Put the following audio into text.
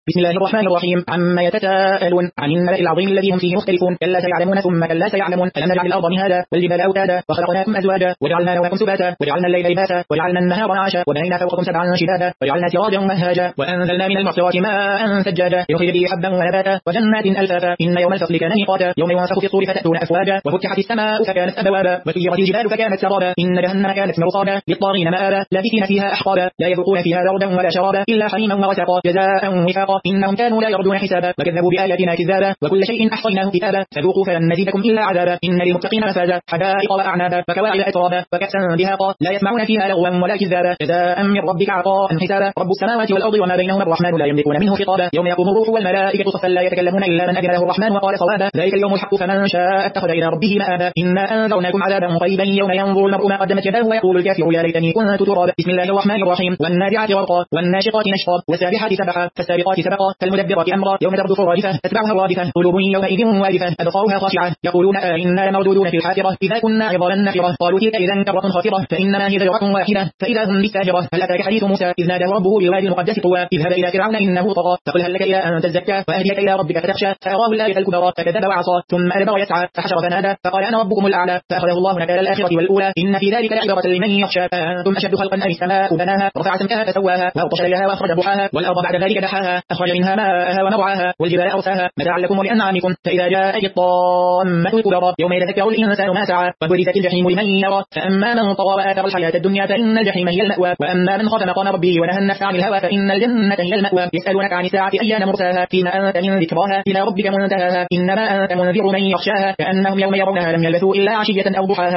بسم الله الرحمن الرحيم. عما يتساءلون عن النبأ العظيم الذي هم فيه مختلفون. كلا سيعلمون ثم كلا سيعلمون. ألم نجعل الأرض مهادا والجبال أوتادا وخلقناكم أزواجا وجعلنا نومكم سباتا وجعلنا الليل لباسا وجعلنا النهار معاشا وبنينا فوقكم سبعا شدادا وجعلنا سراجا وهاجا وأنزلنا من المعصرات ماء ثجاجا يخرج به حبا ونباتا وجنات ألفافا. إن يوم الفصل كان ميقاتا يوم ينفخ في الصور فتأتون أفواجا وفتحت السماء فكانت أبوابا وسيرت الجبال فكانت سرابا. إن جهنم كانت مرصادا للطاغين مآبا لابثين فيها أحقابا لا يذوقون فيها بردا ولا شرابا إلا حميما وغسقا جزاء وفاقا. إنهم كانوا لا يرجون حسابا وكذبوا بآياتنا كذابا وكل شيء أحصيناه كتابا فذوقوا فلن نزيدكم إلا عذابا. إن للمتقين مفازا حدائق وأعنابا وكواعب أترابا وكأسا دهاقا لا يسمعون فيها لغوا ولا كذابا جزاء من ربك عطاء حسابا. رب السماوات والأرض وما بينهما الرحمن لا يملكون منه خطابا. يوم يقوم الروح والملائكة صفا لا يتكلمون إلا من أذن له الرحمن وقال صوابا. ذلك اليوم الحق فمن شاء اتخذ إلى ربه مآبا. إنا أنذرناكم عذابا قريبا يوم ينظر المرء ما قدمت يداه ويقول الكافر يا ليتني كنت ترابا. بسم الله الرحمن الرحيم. والنازعات غرقا والناشطات نشطا والسابحات سبحا فالسابقات سبقا فالمدبرات أمرا يوم ترجف الرادفة تتبعها الرادفة قلوب يومئذ واجفة أبصارها خاشعة يقولون إنا لمردودون في الحافرة إذا كنا عظاما نخرة قالوا تلك إذا كرة خاسرة فإنما هي زجرة واحدة فإذا هم بالساهرة. هل أتاك حديث موسى إذ ناداه ربه بالوادي المقدس طوى اذهب إلى فرعون إنه طغى فقل هل لك إلى أن تزكى وأهديك إلى ربك فتخشى فأراه الآية الكبرى فكذب وعصى ثم أدبر يسعى فحشر فنادى فقال أنا ربكم الأعلى فأخذه الله نكال الآخرة والأولى إن في ذلك لعبرة لمن يخشى. أنتم أشد خلقا أم السماء بناها رفع سمكها فسواها وأغطش ليلها وأخرج ضحاها والأرض بعد ذلك دحاها أخرج منها ماءها ومرعاها والجبال أرساها متاعا لكم ولأنعامكم. فإذا جاءت الطامة الكبرى يوم يتذكر الإنسان ما سعى وبرزت الجحيم لمن يرى فأما من طغى وآثر الحياة الدنيا فإن الجحيم هي المأوى وأما من خاف مقام ربه ونهى النفس عن الهوى فإن الجنة هي المأوى. يسألونك عن الساعة أيان مرساها فيما أنت من ذكراها إلى ربك منتهاها إنما أنت منذر من يخشاها كأنهم يوم يرونها لم يلبثوا إلا عشية أو ضحاها.